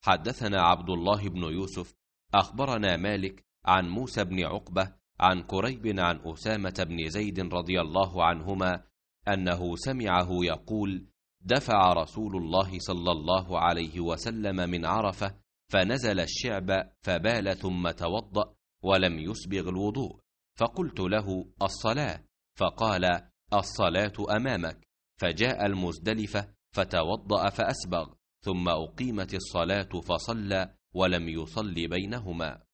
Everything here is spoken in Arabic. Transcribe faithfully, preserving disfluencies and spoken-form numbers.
حدثنا عبد الله بن يوسف أخبرنا مالك عن موسى بن عقبة عن كريب عن أسامة بن زيد رضي الله عنهما أنه سمعه يقول: دفع رسول الله صلى الله عليه وسلم من عرفة فنزل الشعب فبال ثم توضأ ولم يسبغ الوضوء، فقلت له: الصلاة؟ فقال: الصلاة أمامك. فجاء المزدلفة فتوضأ فأسبغ، ثم أقيمت الصلاة فصلى ولم يصل بينهما.